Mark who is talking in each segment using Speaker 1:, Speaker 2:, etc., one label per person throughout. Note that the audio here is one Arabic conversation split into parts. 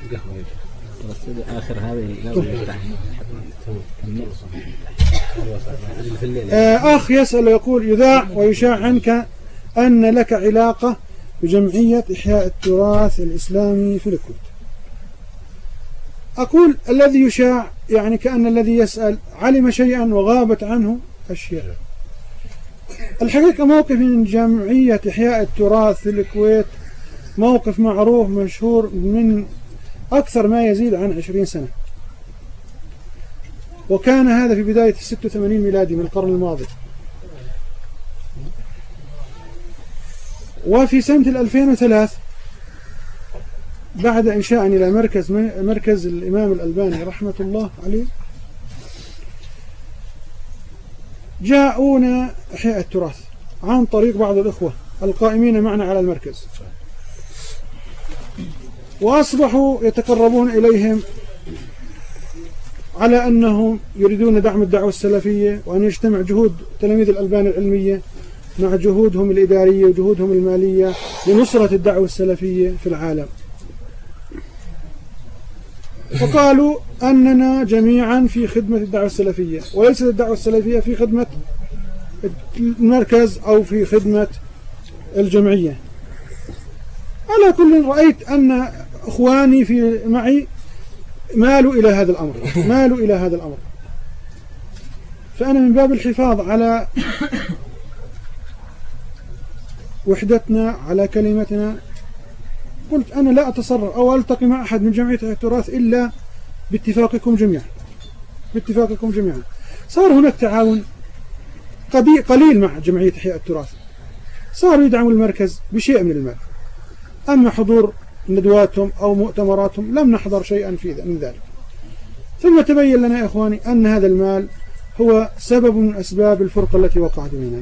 Speaker 1: آخر هذه
Speaker 2: أخ يسأل يقول يذاع ويشاع عنك أن لك علاقة بجمعية إحياء التراث الإسلامي في الكويت. أقول الذي يشاع يعني كأن الذي يسأل علم شيئا وغابت عنه أشياء. الحقيقة موقف من جمعية إحياء التراث في الكويت موقف معروف مشهور من أكثر ما يزيد عن 20 سنة، وكان هذا في بداية 86 ميلادي من القرن الماضي. وفي سنة 2003 بعد إنشاء إلى مركز الإمام الألباني رحمة الله عليه جاءونا إحياء التراث عن طريق بعض الإخوة القائمين معنا على المركز، وأصبحوا يتقربون إليهم على أنهم يريدون دعم الدعوة السلفية، وأن يجتمع جهود تلاميذ الألباني العلمية مع جهودهم الإدارية وجهودهم المالية لنصرة الدعوة السلفية في العالم. وقالوا أننا جميعا في خدمة الدعوة السلفية، وليست الدعوة السلفية في خدمة المركز أو في خدمة الجمعية. على كل رأيت أن أخواني في معي مالوا إلى هذا الأمر، فأنا من باب الحفاظ على وحدتنا على كلمتنا قلت أنا لا أتصرف أو ألتقي مع أحد من جمعية التراث إلا باتفاقكم جميعا. صار هناك تعاون قليل مع جمعية إحياء التراث، صاروا يدعموا المركز بشيء من المال، أما حضور ندواتهم أو مؤتمراتهم لم نحضر شيئا من ذلك. ثم تبين لنا يا إخواني أن هذا المال هو سبب من أسباب الفرقة التي وقعت بيننا.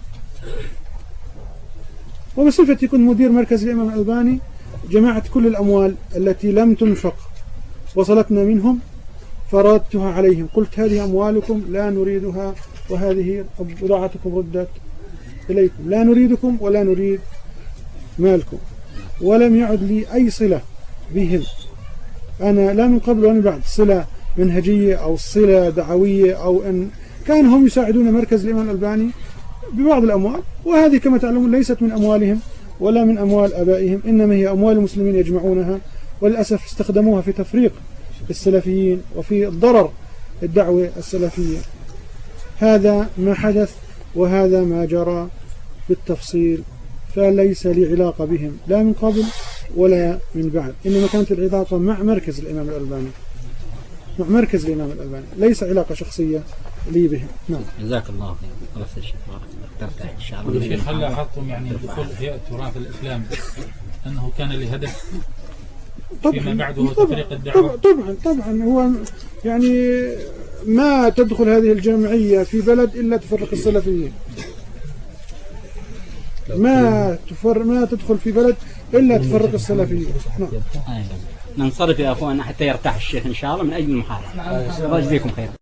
Speaker 2: وبصفتي كنت مدير مركز الإمام الألباني جمعت كل الأموال التي لم تنفق وصلتنا منهم فردتها عليهم، قلت هذه أموالكم لا نريدها، وهذه بضاعتكم ردت إليكم، لا نريدكم ولا نريد مالكم. ولم يعد لي أي صلة بهم، أنا لا من قبل ولا من بعد صلة منهجية أو صلة دعوية، أو أن كانوا هم يساعدون مركز الإمام الألباني ببعض الأموال، وهذه كما تعلمون ليست من أموالهم ولا من أموال أبائهم، إنما هي أموال المسلمين يجمعونها، وللأسف استخدموها في تفريق السلفيين وفي ضرر الدعوة السلفية. هذا ما حدث وهذا ما جرى بالتفصيل، فليس لي علاقة بهم لا من قبل ولا من بعد، إنما كانت العلاقة مع مركز الإمام الألباني، ليس علاقة شخصية لي بهم. نعم.
Speaker 1: جزاك الله خير. خلاص يا شيخ ترتاح إن شاء الله.
Speaker 3: الشيخ هل لاحظتم يعني دخول إحياء التراث الإسلامي أنه كان لهدف فيما بعده تفريق الدعوة؟
Speaker 2: طبعا هو يعني ما تدخل هذه الجمعية في بلد إلا تفرق السلفيين، ما تدخل في بلد إلا تفرق السلفيين. نعم.
Speaker 1: ننصرف يا أخوان حتى يرتاح الشيخ إن شاء الله من أجل المحاضرة. الله يجزيكم خير.